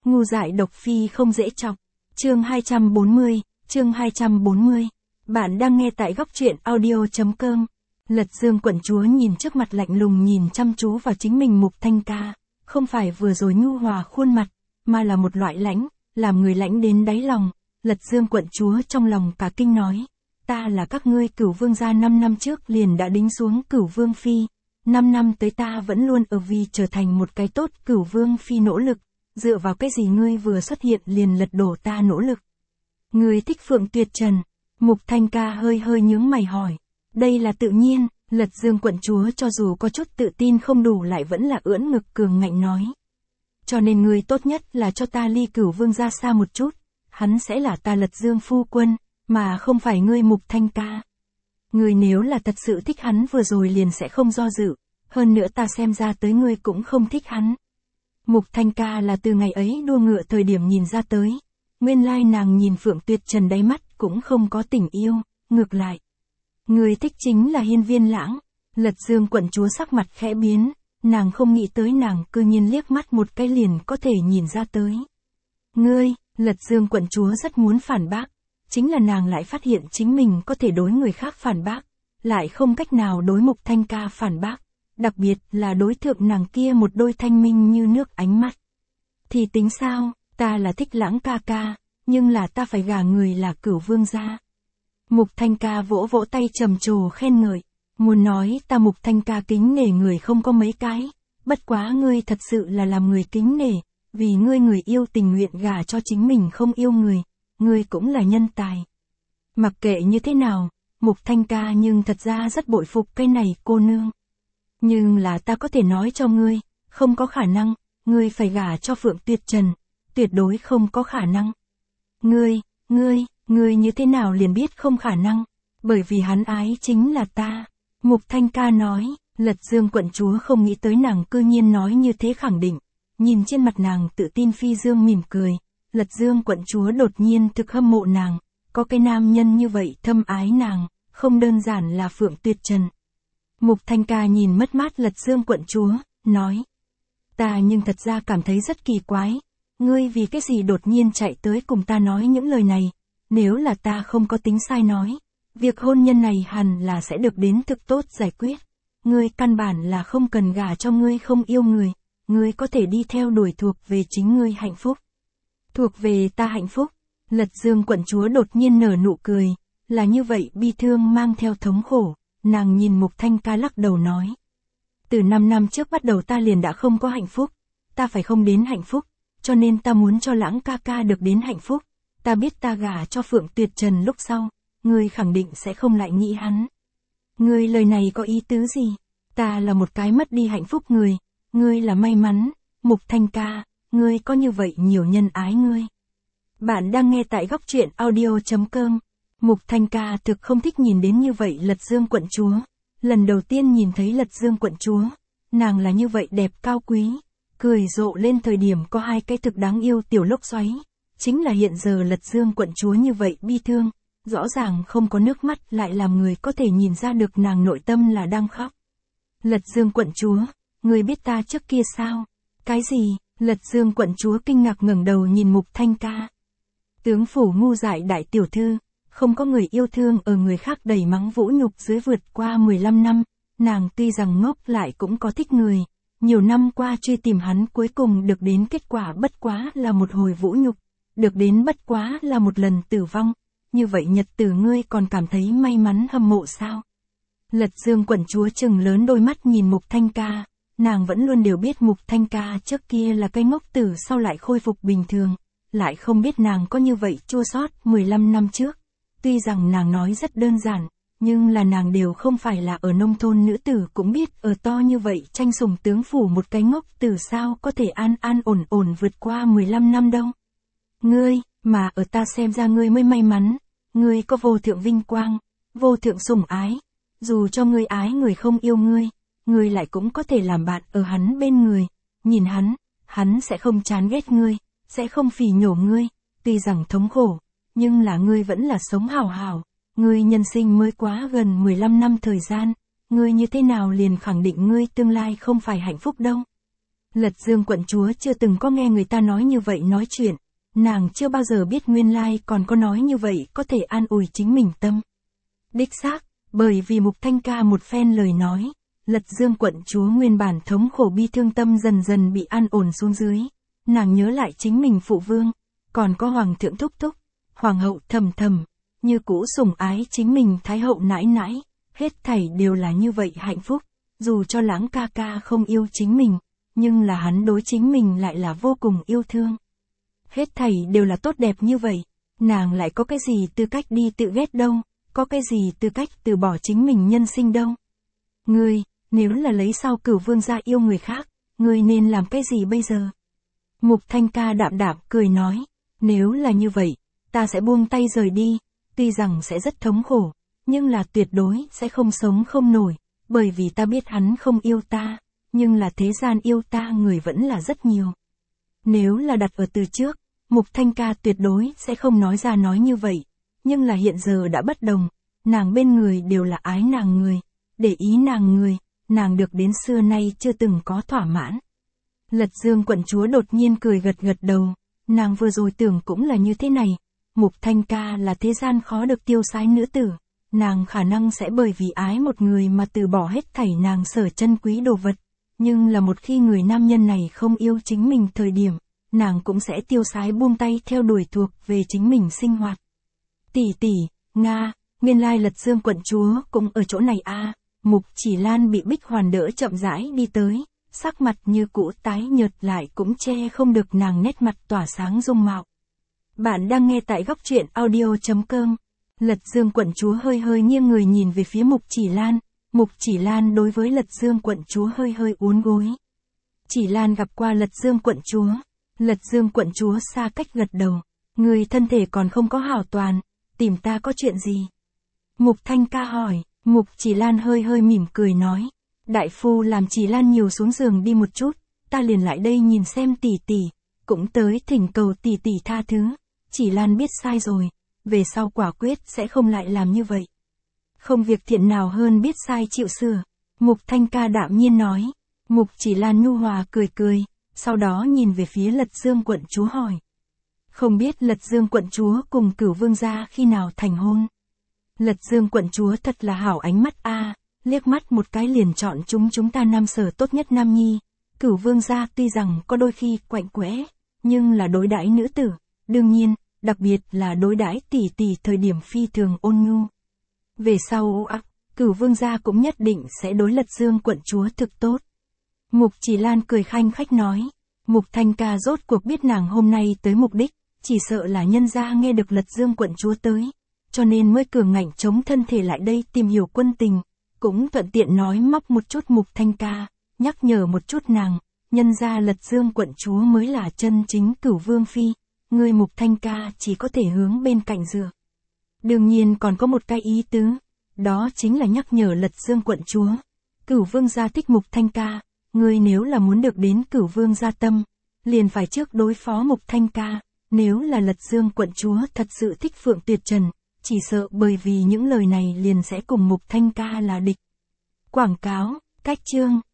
Ngu dại độc phi không dễ chọc. Chương 240, chương 240. Bạn đang nghe tại góc truyện audio.com. Lật Dương quận chúa nhìn trước mặt lạnh lùng nhìn chăm chú vào chính mình Mục Thanh Ca, không phải vừa rồi nhu hòa khuôn mặt, mà là một loại lãnh, làm người lãnh đến đáy lòng. Lật Dương quận chúa trong lòng cả kinh nói, ta là các ngươi Cửu Vương gia 5 năm trước liền đã đính xuống Cửu Vương phi, 5 năm tới ta vẫn luôn ở vì trở thành một cái tốt Cửu Vương phi nỗ lực, dựa vào cái gì ngươi vừa xuất hiện liền lật đổ ta nỗ lực. Ngươi thích Phượng Tuyệt Trần? Mục Thanh Ca hơi hơi nhướng mày hỏi. Đây là tự nhiên, Lật Dương quận chúa cho dù có chút tự tin không đủ lại vẫn là ưỡn ngực cường ngạnh nói. Cho nên ngươi tốt nhất là cho ta ly Cửu Vương ra xa một chút, hắn sẽ là ta Lật Dương phu quân, mà không phải ngươi Mục Thanh Ca. Ngươi nếu là thật sự thích hắn vừa rồi liền sẽ không do dự, hơn nữa ta xem ra tới ngươi cũng không thích hắn. Mục Thanh Ca là từ ngày ấy đua ngựa thời điểm nhìn ra tới, nguyên lai nàng nhìn Phượng Tuyệt Trần đáy mắt cũng không có tình yêu, ngược lại. Người thích chính là Hiên Viên Lãng. Lật Dương quận chúa sắc mặt khẽ biến, nàng không nghĩ tới nàng cư nhiên liếc mắt một cái liền có thể nhìn ra tới. Ngươi, Lật Dương quận chúa rất muốn phản bác, chính là nàng lại phát hiện chính mình có thể đối người khác phản bác, lại không cách nào đối Mục Thanh Ca phản bác, đặc biệt là đối thượng nàng kia một đôi thanh minh như nước ánh mắt. Thì tính sao, ta là thích Lãng ca ca, nhưng là ta phải gả người là Cửu Vương gia. Mục Thanh Ca vỗ vỗ tay trầm trồ khen ngợi, muốn nói ta Mục Thanh Ca kính nể người không có mấy cái, bất quá ngươi thật sự là làm người kính nể, vì ngươi người yêu tình nguyện gả cho chính mình không yêu người, ngươi cũng là nhân tài. Mặc kệ như thế nào, Mục Thanh Ca nhưng thật ra rất bội phục cái này cô nương. Nhưng là ta có thể nói cho ngươi, không có khả năng, ngươi phải gả cho Phượng Tuyệt Trần, tuyệt đối không có khả năng. Ngươi như thế nào liền biết không khả năng, bởi vì hắn ái chính là ta. Mục Thanh Ca nói, Lật Dương quận chúa không nghĩ tới nàng cư nhiên nói như thế khẳng định, nhìn trên mặt nàng tự tin phi dương mỉm cười, Lật Dương quận chúa đột nhiên thực hâm mộ nàng, có cái nam nhân như vậy thâm ái nàng, không đơn giản là Phượng Tuyệt Trần. Mục Thanh Ca nhìn mất mát Lật Dương quận chúa, nói, ta nhưng thật ra cảm thấy rất kỳ quái, ngươi vì cái gì đột nhiên chạy tới cùng ta nói những lời này, nếu là ta không có tính sai nói, việc hôn nhân này hẳn là sẽ được đến thực tốt giải quyết, ngươi căn bản là không cần gả cho ngươi không yêu người, ngươi có thể đi theo đuổi thuộc về chính ngươi hạnh phúc. Thuộc về ta hạnh phúc, Lật Dương quận chúa đột nhiên nở nụ cười, là như vậy bi thương mang theo thống khổ, nàng nhìn Mục Thanh Ca lắc đầu nói. Từ 5 năm trước bắt đầu ta liền đã không có hạnh phúc, ta phải không đến hạnh phúc, cho nên ta muốn cho Lãng ca ca được đến hạnh phúc, ta biết ta gả cho Phượng Tuyệt Trần lúc sau, ngươi khẳng định sẽ không lại nghĩ hắn. Ngươi lời này có ý tứ gì? Ta là một cái mất đi hạnh phúc người, ngươi là may mắn, Mục Thanh Ca, ngươi có như vậy nhiều nhân ái ngươi. Bạn đang nghe tại góc truyện audio.com. Mục Thanh Ca thực không thích nhìn đến như vậy Lật Dương quận chúa. Lần đầu tiên nhìn thấy Lật Dương quận chúa, nàng là như vậy đẹp cao quý, cười rộ lên thời điểm có hai cái thực đáng yêu tiểu lốc xoáy. Chính là hiện giờ Lật Dương quận chúa như vậy bi thương, rõ ràng không có nước mắt lại làm người có thể nhìn ra được nàng nội tâm là đang khóc. Lật Dương quận chúa, ngươi biết ta trước kia sao? Cái gì? Lật Dương quận chúa kinh ngạc ngẩng đầu nhìn Mục Thanh Ca. Tướng phủ ngu dại đại tiểu thư, không có người yêu thương ở người khác đầy mắng vũ nhục dưới vượt qua 15 năm, nàng tuy rằng ngốc lại cũng có thích người, nhiều năm qua truy tìm hắn cuối cùng được đến kết quả bất quá là một hồi vũ nhục, được đến bất quá là một lần tử vong, như vậy nhật tử ngươi còn cảm thấy may mắn hâm mộ sao? Lật Dương quận chúa trừng lớn đôi mắt nhìn Mục Thanh Ca, nàng vẫn luôn đều biết Mục Thanh Ca trước kia là cái ngốc tử sau lại khôi phục bình thường, lại không biết nàng có như vậy chua xót 15 năm trước. Tuy rằng nàng nói rất đơn giản, nhưng là nàng đều không phải là ở nông thôn nữ tử cũng biết ở to như vậy tranh sủng tướng phủ một cái ngốc tử sao có thể an an ổn ổn vượt qua 15 năm đâu. Ngươi, mà ở ta xem ra ngươi mới may mắn, ngươi có vô thượng vinh quang, vô thượng sủng ái, dù cho ngươi ái người không yêu ngươi lại cũng có thể làm bạn ở hắn bên người, nhìn hắn sẽ không chán ghét ngươi, sẽ không phỉ nhổ ngươi, tuy rằng thống khổ, nhưng là ngươi vẫn là sống hào hào, ngươi nhân sinh mới quá gần 15 năm thời gian, ngươi như thế nào liền khẳng định ngươi tương lai không phải hạnh phúc đâu. Lật Dương quận chúa chưa từng có nghe người ta nói như vậy nói chuyện, nàng chưa bao giờ biết nguyên lai còn có nói như vậy có thể an ủi chính mình tâm. Đích xác, bởi vì Mục Thanh Ca một phen lời nói, Lật Dương quận chúa nguyên bản thống khổ bi thương tâm dần dần bị an ổn xuống dưới, nàng nhớ lại chính mình phụ vương, còn có hoàng thượng thúc thúc, hoàng hậu thầm thầm, như cũ sủng ái chính mình thái hậu nãi nãi, hết thảy đều là như vậy hạnh phúc, dù cho Lãng ca ca không yêu chính mình, nhưng là hắn đối chính mình lại là vô cùng yêu thương. Hết thảy đều là tốt đẹp như vậy, nàng lại có cái gì tư cách đi tự ghét đâu, có cái gì tư cách từ bỏ chính mình nhân sinh đâu. Ngươi, nếu là lấy sau Cửu vương gia yêu người khác, ngươi nên làm cái gì bây giờ? Mục Thanh Ca đạm đạm cười nói, nếu là như vậy, ta sẽ buông tay rời đi, tuy rằng sẽ rất thống khổ, nhưng là tuyệt đối sẽ không sống không nổi, bởi vì ta biết hắn không yêu ta, nhưng là thế gian yêu ta người vẫn là rất nhiều. Nếu là đặt ở từ trước, Mục Thanh Ca tuyệt đối sẽ không nói ra nói như vậy, nhưng là hiện giờ đã bất đồng, nàng bên người đều là ái nàng người, để ý nàng người, nàng được đến xưa nay chưa từng có thỏa mãn. Lật Dương quận chúa đột nhiên cười gật gật đầu, nàng vừa rồi tưởng cũng là như thế này, Mục Thanh Ca là thế gian khó được tiêu sái nữ tử, nàng khả năng sẽ bởi vì ái một người mà từ bỏ hết thảy nàng sở chân quý đồ vật, nhưng là một khi người nam nhân này không yêu chính mình thời điểm, nàng cũng sẽ tiêu sái buông tay theo đuổi thuộc về chính mình sinh hoạt. Tỷ tỷ, Nga, nguyên lai Lật Dương quận chúa cũng ở chỗ này a. Mục Chỉ Lan bị Bích Hoàn đỡ chậm rãi đi tới, sắc mặt như cũ tái nhợt lại cũng che không được nàng nét mặt tỏa sáng dung mạo. Bạn đang nghe tại góc truyện audio.com. Lật Dương quận chúa hơi hơi nghiêng người nhìn về phía Mục Chỉ Lan, Mục Chỉ Lan đối với Lật Dương quận chúa hơi hơi uốn gối. Chỉ Lan gặp qua Lật Dương quận chúa, Lật Dương quận chúa xa cách gật đầu, người thân thể còn không có hảo toàn, tìm ta có chuyện gì? Mục Thanh Ca hỏi, Mục Chỉ Lan hơi hơi mỉm cười nói, đại phu làm Chỉ Lan nhiều xuống giường đi một chút, ta liền lại đây nhìn xem tỷ tỷ, cũng tới thỉnh cầu tỷ tỷ tha thứ, Chỉ Lan biết sai rồi, về sau quả quyết sẽ không lại làm như vậy. Không việc thiện nào hơn biết sai chịu sửa, Mục Thanh Ca đạm nhiên nói. Mục Chỉ Lan nhu hòa cười cười, sau đó nhìn về phía Lật Dương quận chúa hỏi. Không biết Lật Dương quận chúa cùng Cửu vương gia khi nào thành hôn? Lật Dương quận chúa thật là hảo ánh mắt a, liếc mắt một cái liền chọn chúng ta nam sở tốt nhất nam nhi. Cửu vương gia tuy rằng có đôi khi quạnh quẽ, nhưng là đối đãi nữ tử, đương nhiên, đặc biệt là đối đãi tỷ tỷ thời điểm phi thường ôn nhu. Về sau Cửu vương gia cũng nhất định sẽ đối Lật Dương quận chúa thực tốt. Mục Chỉ Lan cười khanh khách nói, Mục Thanh Ca rốt cuộc biết nàng hôm nay tới mục đích, chỉ sợ là nhân gia nghe được Lật Dương quận chúa tới, cho nên mới cường ngạnh chống thân thể lại đây tìm hiểu quân tình, cũng thuận tiện nói móc một chút Mục Thanh Ca, nhắc nhở một chút nàng, nhân gia Lật Dương quận chúa mới là chân chính Cửu vương phi, người Mục Thanh Ca chỉ có thể hướng bên cạnh dựa. Đương nhiên còn có một cái ý tứ, đó chính là nhắc nhở Lật Dương quận chúa, Cửu vương gia thích Mục Thanh Ca, ngươi nếu là muốn được đến Cửu vương gia tâm, liền phải trước đối phó Mục Thanh Ca, nếu là Lật Dương quận chúa thật sự thích Phượng Tuyệt Trần, chỉ sợ bởi vì những lời này liền sẽ cùng Mục Thanh Ca là địch. Quảng cáo, cách chương.